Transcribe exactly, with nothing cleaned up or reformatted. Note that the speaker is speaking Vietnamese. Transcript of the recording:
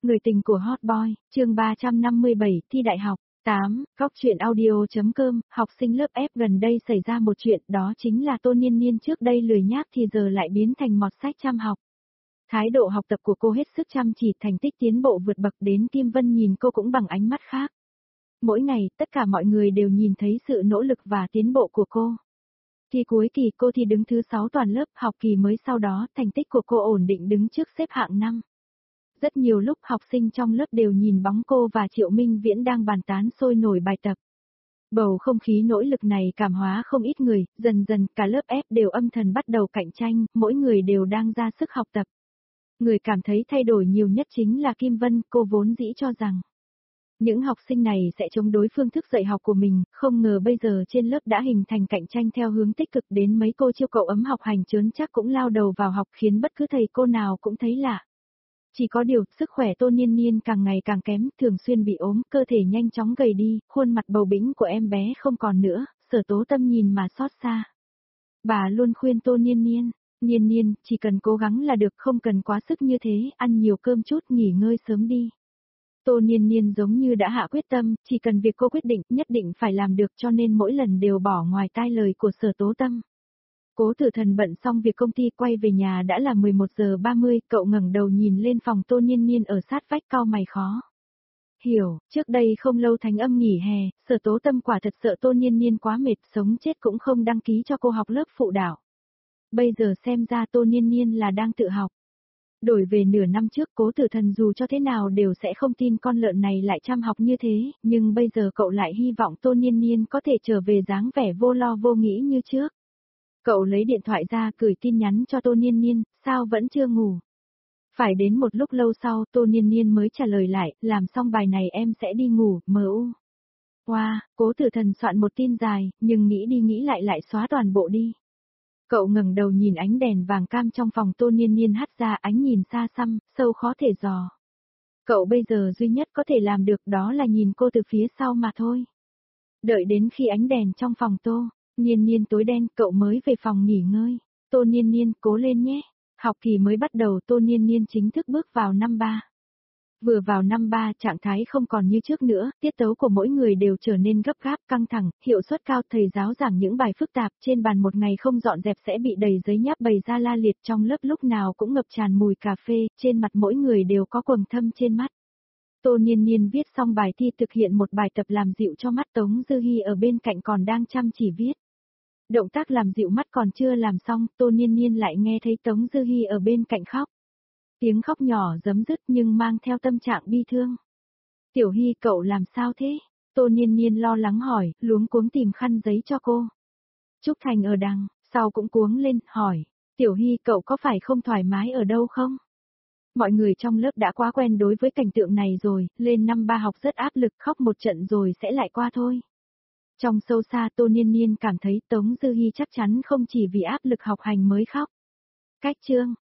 Người tình của Hot Boy, chương ba trăm năm mươi bảy, thi đại học. tám. Góc truyện audio.com, học sinh lớp F gần đây xảy ra một chuyện, đó chính là Tô Niên Niên trước đây lười nhác thì giờ lại biến thành mọt sách chăm học. Thái độ học tập của cô hết sức chăm chỉ, thành tích tiến bộ vượt bậc, đến Kim Vân nhìn cô cũng bằng ánh mắt khác. Mỗi ngày, tất cả mọi người đều nhìn thấy sự nỗ lực và tiến bộ của cô. Thi cuối kỳ cô thi đứng thứ sáu toàn lớp, học kỳ mới sau đó, thành tích của cô ổn định đứng trước xếp hạng năm. Rất nhiều lúc học sinh trong lớp đều nhìn bóng cô và Triệu Minh Viễn đang bàn tán sôi nổi bài tập. Bầu không khí nỗ lực này cảm hóa không ít người, dần dần cả lớp F đều âm thầm bắt đầu cạnh tranh, mỗi người đều đang ra sức học tập. Người cảm thấy thay đổi nhiều nhất chính là Kim Vân, cô vốn dĩ cho rằng những học sinh này sẽ chống đối phương thức dạy học của mình, không ngờ bây giờ trên lớp đã hình thành cạnh tranh theo hướng tích cực, đến mấy cô chiêu cậu ấm học hành chớn chắc cũng lao đầu vào học, khiến bất cứ thầy cô nào cũng thấy lạ. Chỉ có điều, sức khỏe Tô Niên Niên càng ngày càng kém, thường xuyên bị ốm, cơ thể nhanh chóng gầy đi, khuôn mặt bầu bĩnh của em bé không còn nữa, Sở Tố Tâm nhìn mà xót xa. Bà luôn khuyên Tô Niên Niên, Niên Niên, chỉ cần cố gắng là được, không cần quá sức như thế, ăn nhiều cơm chút, nghỉ ngơi sớm đi. Tô Niên Niên giống như đã hạ quyết tâm, chỉ cần việc cô quyết định, nhất định phải làm được, cho nên mỗi lần đều bỏ ngoài tai lời của Sở Tố Tâm. Cố Tử Thần bận xong việc công ty quay về nhà đã là mười một giờ ba mươi, cậu ngẩng đầu nhìn lên phòng Tô Niên Niên ở sát vách, cau mày khó hiểu, trước đây không lâu Thánh Âm nghỉ hè, Sở Tố Tâm quả thật sợ Tô Niên Niên quá mệt, sống chết cũng không đăng ký cho cô học lớp phụ đạo. Bây giờ xem ra Tô Niên Niên là đang tự học. Đổi về nửa năm trước, Cố Tử Thần dù cho thế nào đều sẽ không tin con lợn này lại chăm học như thế, nhưng bây giờ cậu lại hy vọng Tô Niên Niên có thể trở về dáng vẻ vô lo vô nghĩ như trước. Cậu lấy điện thoại ra gửi tin nhắn cho Tô Niên Niên, sao vẫn chưa ngủ? Phải đến một lúc lâu sau, Tô Niên Niên mới trả lời lại, làm xong bài này em sẽ đi ngủ, em u. Wow, Cố Tử Thần soạn một tin dài, nhưng nghĩ đi nghĩ lại lại xóa toàn bộ đi. Cậu ngẩng đầu nhìn ánh đèn vàng cam trong phòng Tô Niên Niên hắt ra, ánh nhìn xa xăm, sâu khó thể dò. Cậu bây giờ duy nhất có thể làm được đó là nhìn cô từ phía sau mà thôi. Đợi đến khi ánh đèn trong phòng Tô Niên Niên tối đen, cậu mới về phòng nghỉ ngơi. Tô Niên Niên, cố lên nhé. Học kỳ mới bắt đầu, Tô Niên Niên chính thức bước vào năm ba. Vừa vào năm ba, trạng thái không còn như trước nữa, tiết tấu của mỗi người đều trở nên gấp gáp, căng thẳng, hiệu suất cao, thầy giáo giảng những bài phức tạp, trên bàn một ngày không dọn dẹp sẽ bị đầy giấy nháp bày ra la liệt, trong lớp lúc nào cũng ngập tràn mùi cà phê, trên mặt mỗi người đều có quầng thâm trên mắt. Tô Niên Niên viết xong bài thi, thực hiện một bài tập làm dịu cho mắt, Tống Dư Hi ở bên cạnh còn đang chăm chỉ viết. Động tác làm dịu mắt còn chưa làm xong, Tô Niên Niên lại nghe thấy Tống Dư Hi ở bên cạnh khóc. Tiếng khóc nhỏ giấm dứt nhưng mang theo tâm trạng bi thương. Tiểu Hi, cậu làm sao thế? Tô Niên Niên lo lắng hỏi, luống cuống tìm khăn giấy cho cô. Trúc Thành ở đằng sau cũng cuống lên, hỏi, Tiểu Hi, cậu có phải không thoải mái ở đâu không? Mọi người trong lớp đã quá quen đối với cảnh tượng này rồi, lên năm ba học rất áp lực, khóc một trận rồi sẽ lại qua thôi. Trong sâu xa Tô Niên Niên cảm thấy Tống Dư Hi chắc chắn không chỉ vì áp lực học hành mới khóc. Cách chương